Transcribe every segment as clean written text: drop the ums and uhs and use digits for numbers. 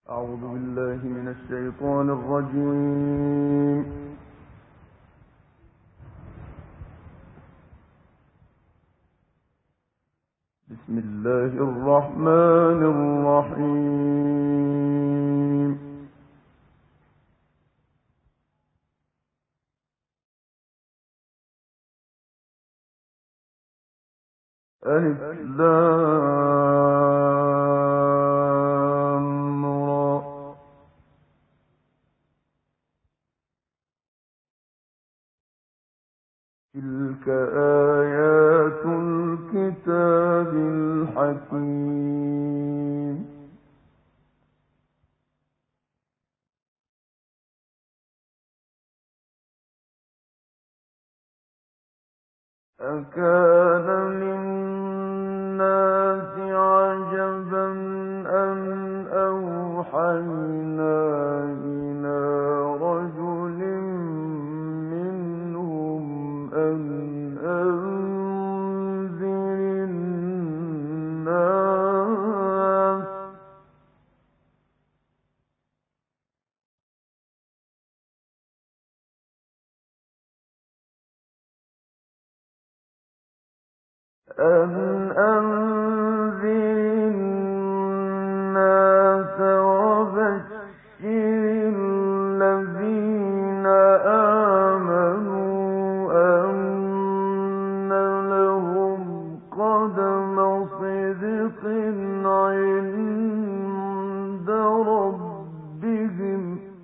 أعوذ بالله من الشيطان الرجيم. بسم الله الرحمن الرحيم. ألف لام را. تلك آيات الكتاب الحكيم. أكان للناس عجبا أن أوحينا إلى رجل منهم أن أنذر الناس وبشر الذين آمنوا أن لهم قدم صدق عند ربهم.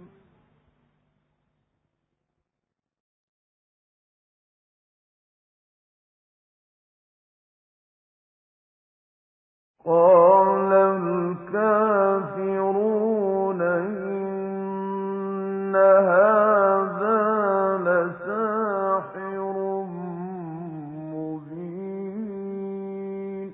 قال الكافرون إن هذا لساحر مبين.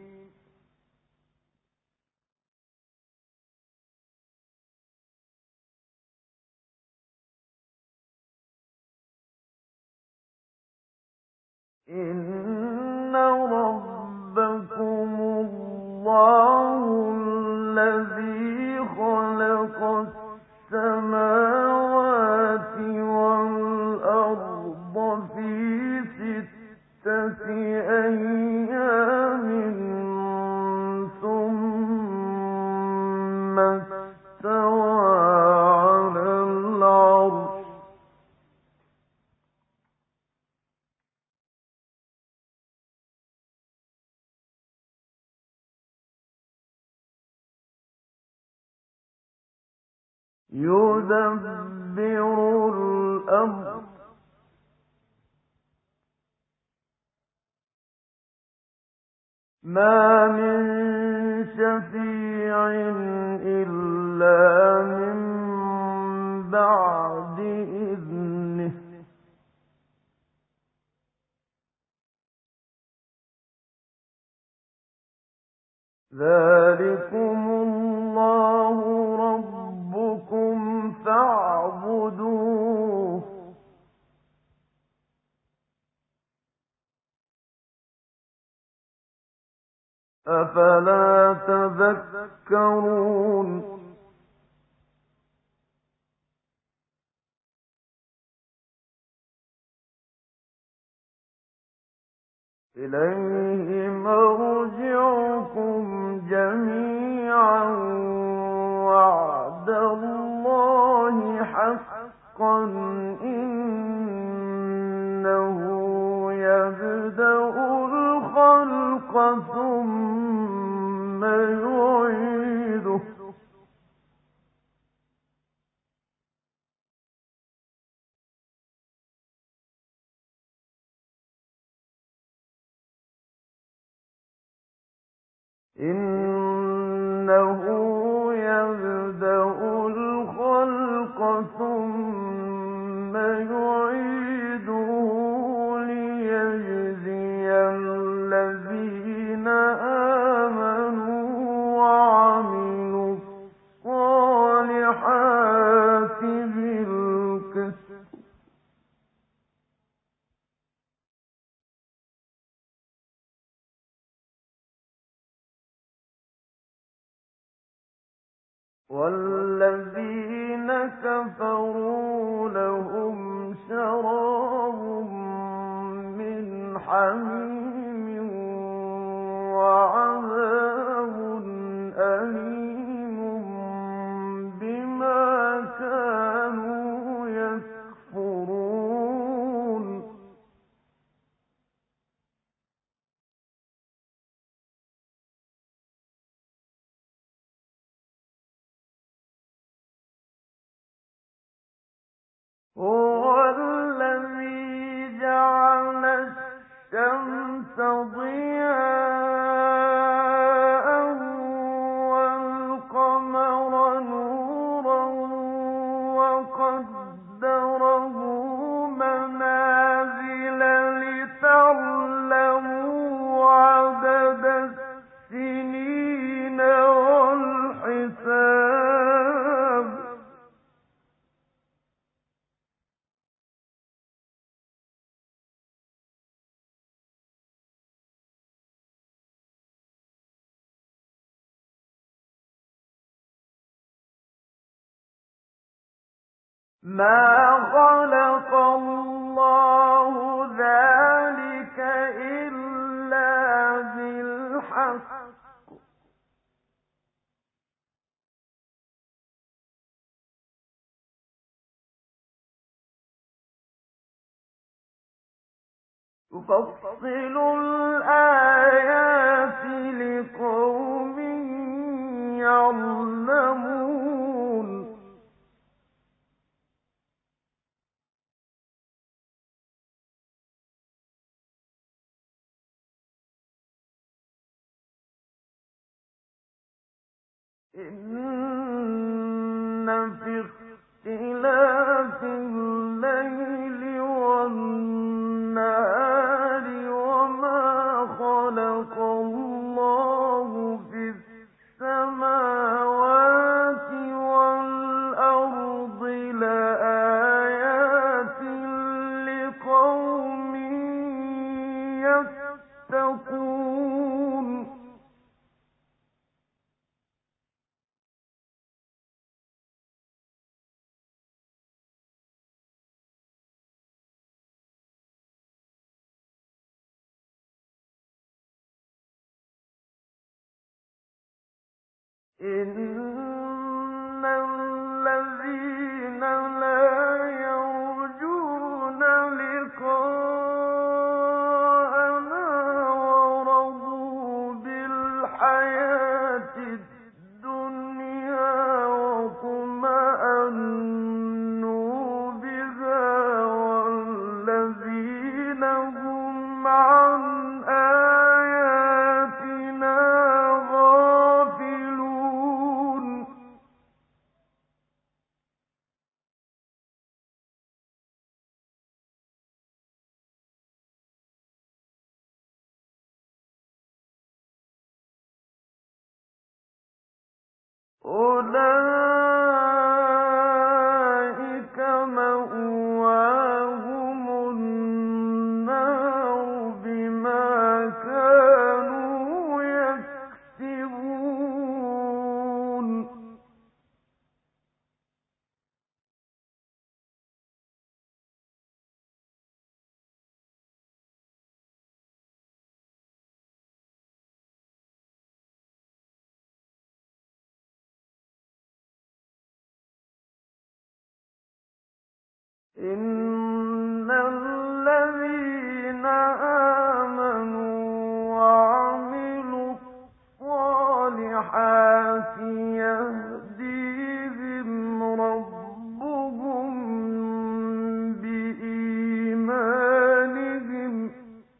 إن ربكم الله الذي خلق السماوات والأرض في 6 أيام ثم استوى على العرش. يدبر الأمر ما من شفيع إلا من بعد إذنه. ذلكم الله ربكم فاعبدوه أفلا تذكرون. إليه مرجعكم جميعا وعد الله حقا إنه يبدأ الخلق ثم يعيده إنه يبدأ الخلق ثم يعيده ليجزي الذين آمنوا وعملوا الصالحات بالقسط والذين كفروا لهم شراب من حميم وعذاب أليم بما كانوا يكفرون هو الذي جعل الشمس ضياء والقمر نورا وقدره منازل لتعلموا عدد السنين والحساب ما خلق الله ذلك إلا بالحق يفصل الآيات لقوم يعلمون إن في اختلاف الليل والنهار وما خلق الله في السماوات والأرض لآيات لقوم يتقون إن الذين لا يرجون لقاءنا ورضوا بالحياة الدنيا واطمأنوا بها والذين هم عن آياتنا غافلون أولئك مأواهم النار بما كانوا يكسبون إن الذين آمنوا وعملوا الصالحات يهديهم ربهم بإيمانهم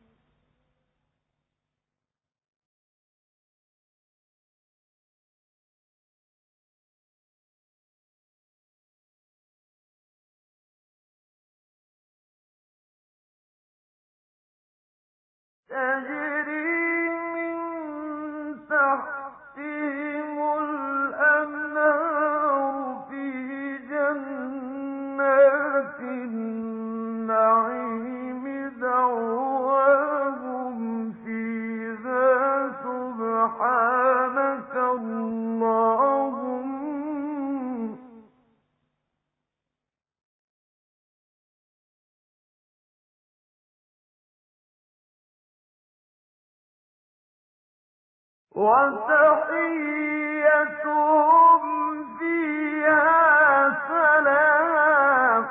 تجري من تحتهم الأنهار في جنات النعيم دعواهم فيها سبحانك اللهم وتحيتهم فيها سلام.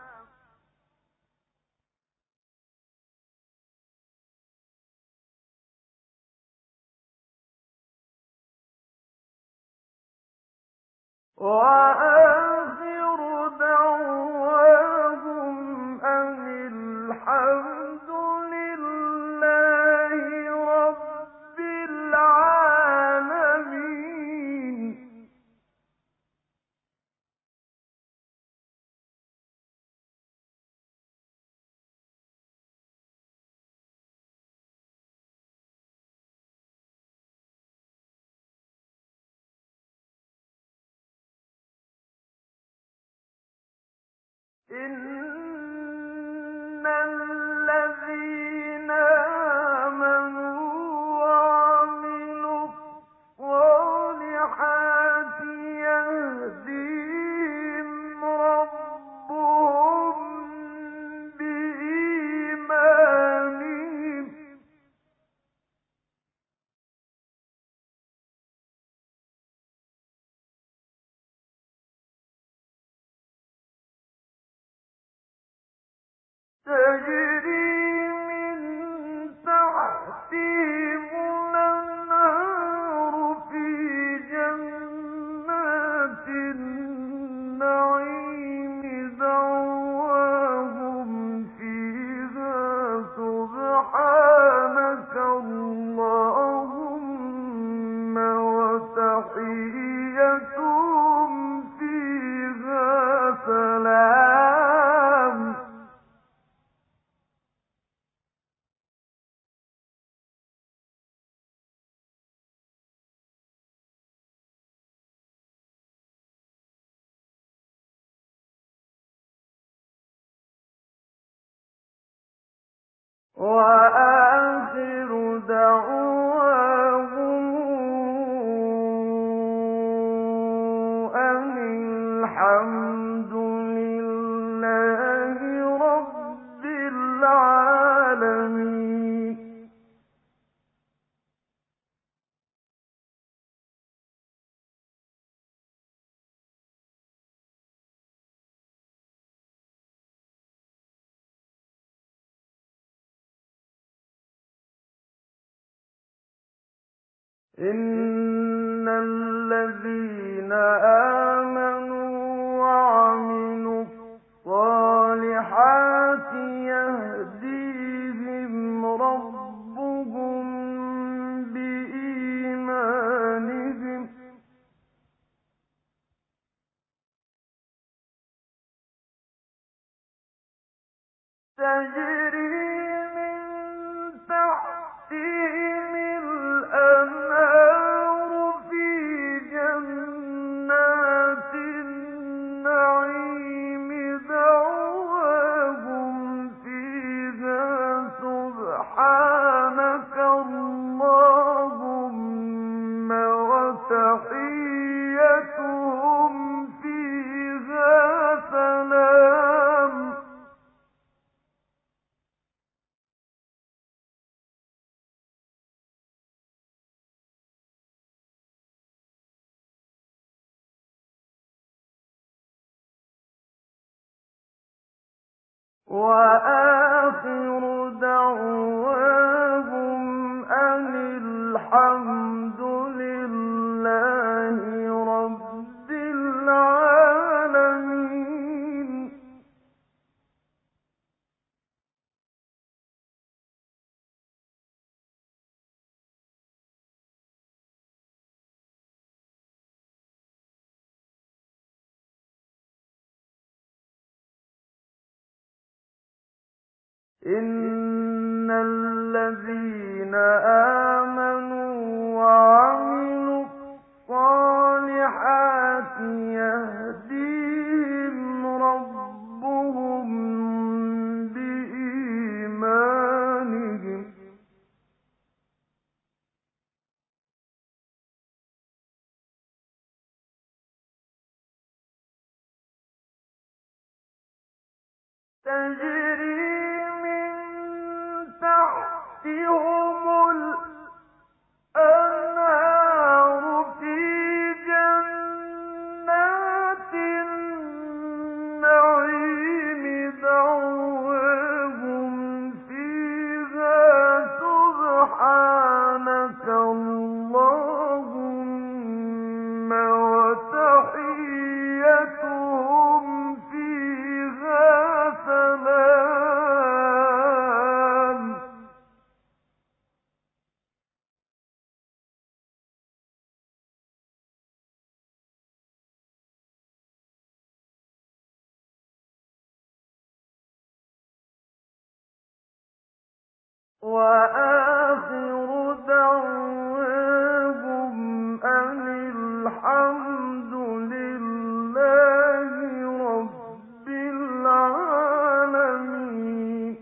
وآخر دعواهم أن الحمد لله رب العالمين. إن الذين آمنوا وعملوا الصالحات يهديهم ربهم بإيمانهم. تجري من تحتهم الأنهار في جنات النعيم دعواهم فيها سبحانك اللهم وتحيتهم فيها سلام. وآخر دعواهم أن الحمد لله رب العالمين. إن الذين آمنوا وعملوا الصالحات يهديهم ربهم بإيمانهم. تجري من تحتهم الأنهار في جنات النعيم دعواهم فيها سبحانك اللهم وتحيتهم فيها سلام. وآخر دعواهم أن الحمد لله رب العالمين. إن الذين آمنوا وعملوا الصالحات يهديهم ربهم بإيمانهم. تجري من تحتهم الأنهار وآخر دعواهم أن الحمد لله رب العالمين.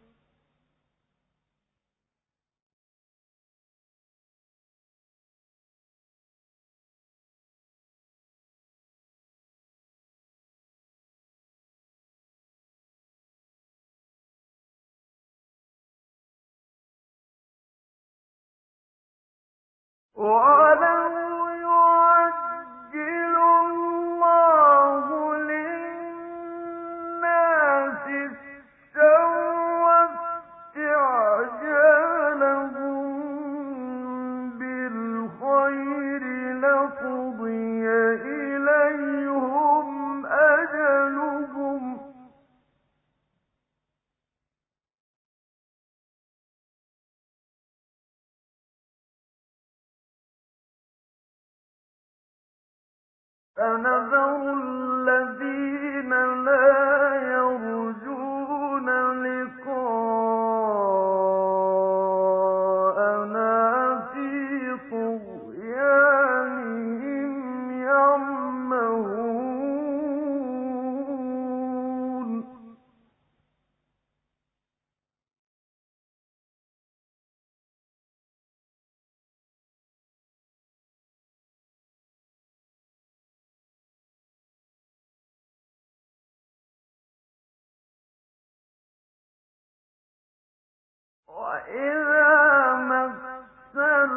وَلَوْ يُعَجِّلُ اللَّهُ لِلنَّاسِ الشَّرَّ اسْتِعْجَالَهُم بِالْخَيْرِ لَقُضِيَ إِلَيْهِمْ أَجَلُهُمْ ۖ فَنَذَرُ الَّذِينَ لَا يَرْجُونَ لِقَاءَنَا فِي طُغْيَانِهِمْ يَعْمَهُونَ. وَإِذَا مَسَّ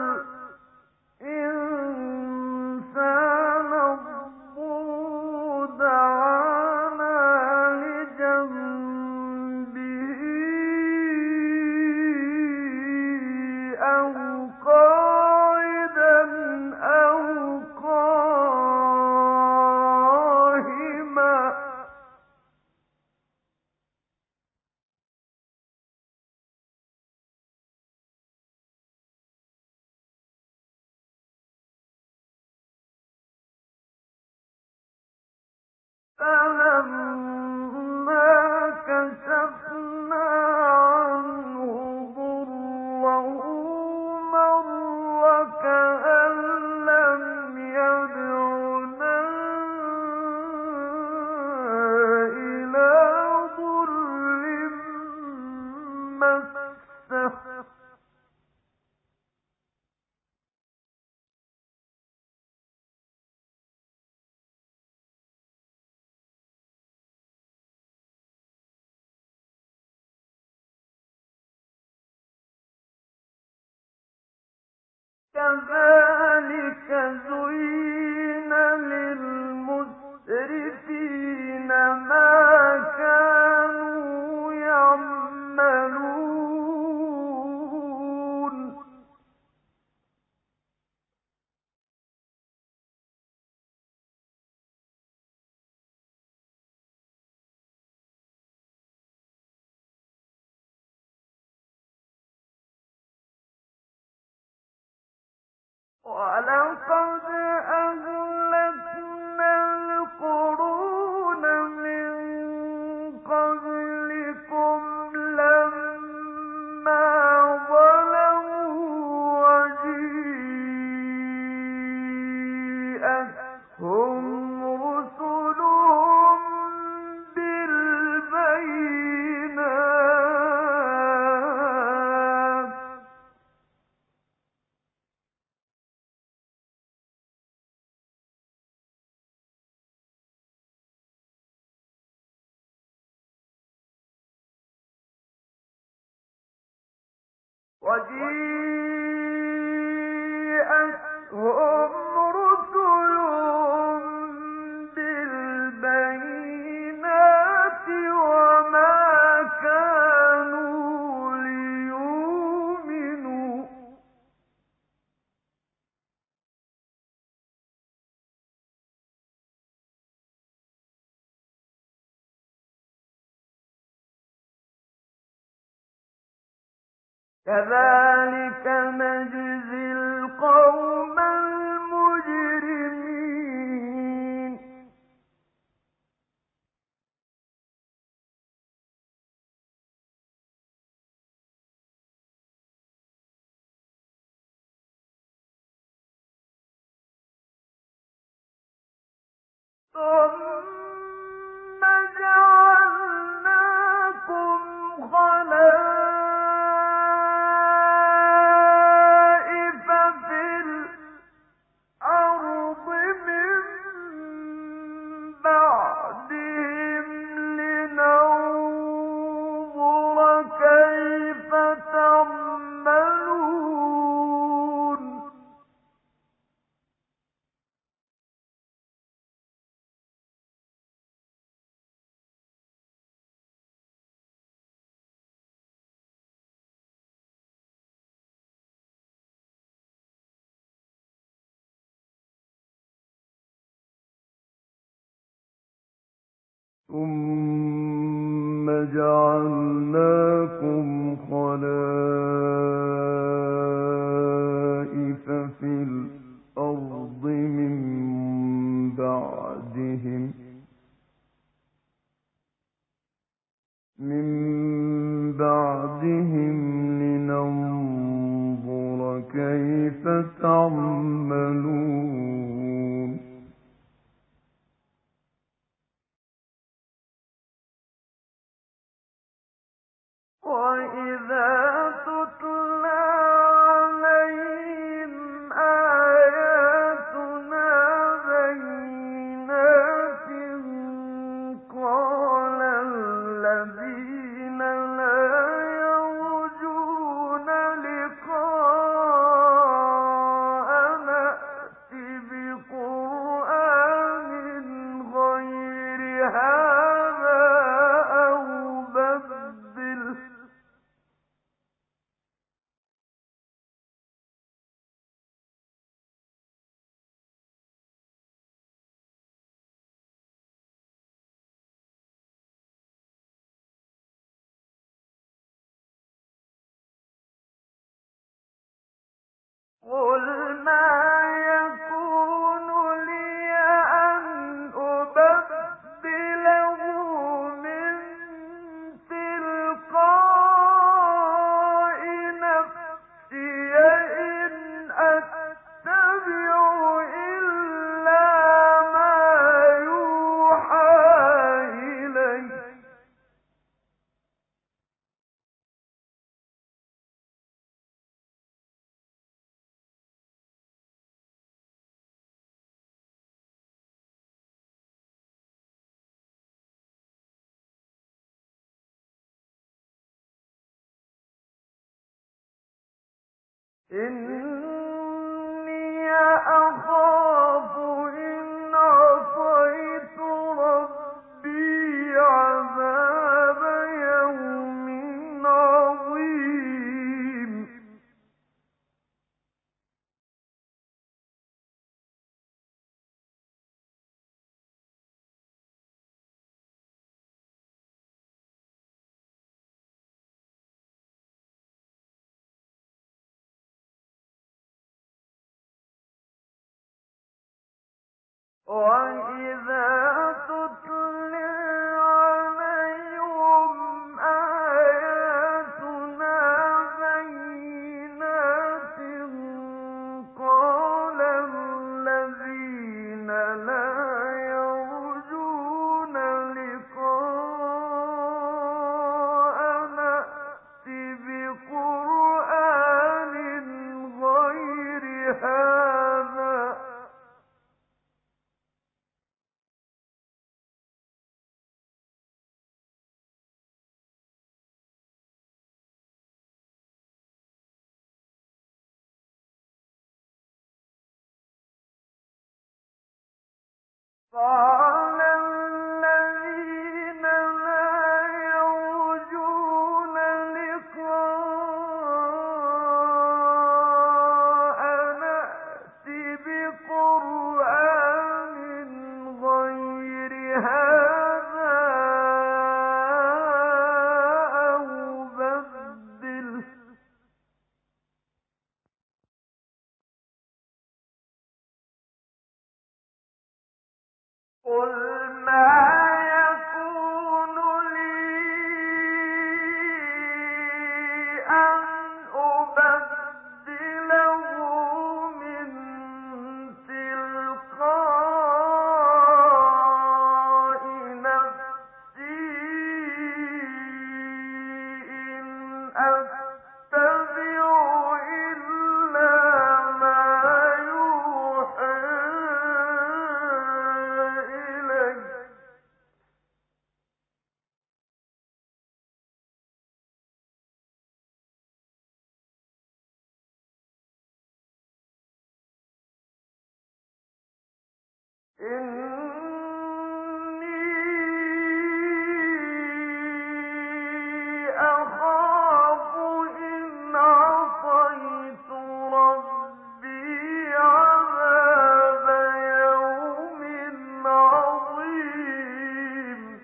الْإِنسَانَ الضُّرُّ دَعَانَا لِجَنبِهِ أَوْ قَاعِدًا أَوْ قَائِمًا ۚ فَلَمَّا كَشَفْنَا عَنْهُ ضُرَّهُ مَرَّ كَأَن لَّمْ يَدْعُنَا إِلَىٰ ضُرٍّ مَّسَّهُ ۚ كَذَٰلِكَ زُيِّنَ لِلْمُسْرِفِينَ مَا كَانُوا يَعْمَلُونَ. وَلَقَدْ أَهْلَكْنَا الْقُرُونَ مِن قَبْلِكُمْ لَمَّا ظَلَمُوا وَجِيءَتْهُمْ رُسُلُهُم بِالْبَيِّنَاتِ ۖ وَمَا كَانُوا لِيُؤْمِنُوا ۚ كَذَٰلِكَ نَجْزِي الْقَوْمَ الْمُجْرِمِينَ. ثم جعلناكم خلائف في الأرض من بعدهم لننظر كيف تعملون ثم جعلناكم خلائف في الأرض من بعدهم لننظر كيف تعملون وَإِذَا تُتْلَىٰ عَلَيْهِمْ آيَاتُنَا بَيِّنَاتٍ قَالَ الَّذِينَ لَا يَرْجُونَ لِقَاءَنَا ائْتِ بِقُرْآنٍ غَيْرِ هَٰذَا أَوْ بَدِّلْهُ ۚ قُلْ مَا يَكُونُ لِيَ أَنْ أُبَدِّلَهُ مِن تِلْقَاءِ نَفْسِي إِنْ أَتَّبِعُ إِلَّا مَا يُوحَىٰ إِلَيَّ ۖ إِنِّي أَخَافُ إِنْ عَصَيْتُ رَبِّي عَذَابَ يَوْمٍ عَظِيمٍ وَإِذَا تُتْلِي عَلَيْهِمْ آيَاتُنَا بَيِّنَاتٍ قَالَ الَّذِينَ لَا يَرْجُونَ لِقَاءَنَا ائْتِ بِقُرْآنٍ غَيْرِ هَٰذَا أخاف إن عصيت ربي عذاب يوم عظيم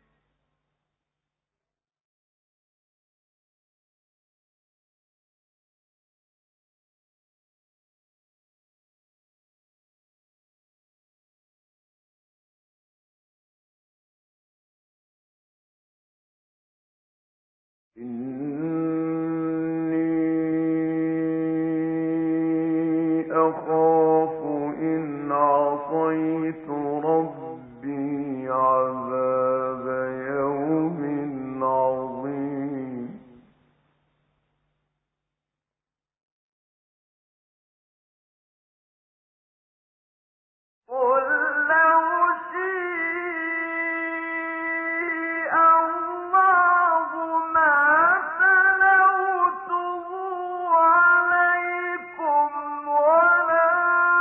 إني أخاف إن عصيت ربي عذاب يوم عظيم قل لو شيء الله ما تلوته عليكم ولا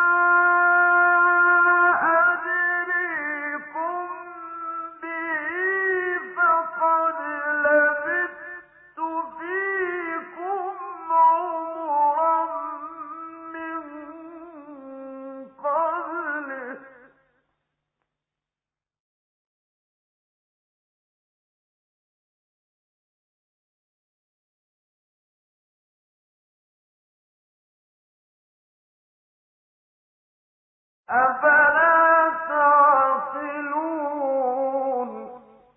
أدريكم به فقد لبثت فيكم عمرا من قبله أفلا تعقلون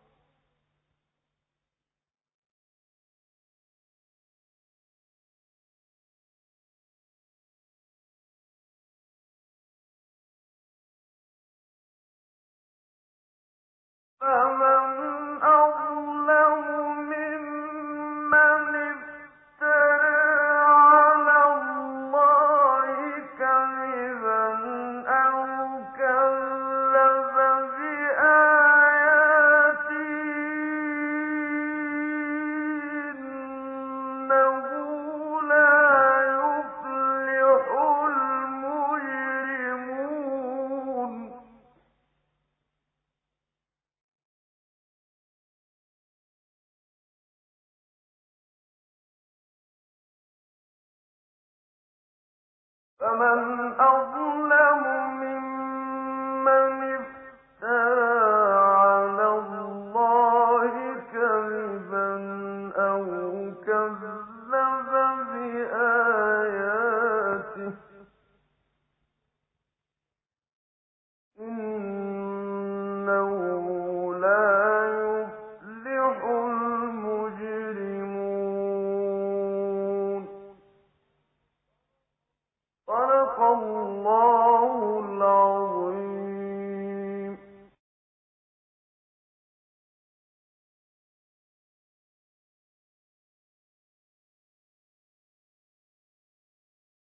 فمن أظلم ممن افترى على الله كذبا أو كذب بآياته إنه لا يفلح المجرمون فمن أظلم ممن افترى على الله كذبا أو كذب بآياته إنه لا يفلح المجرمون صدق الله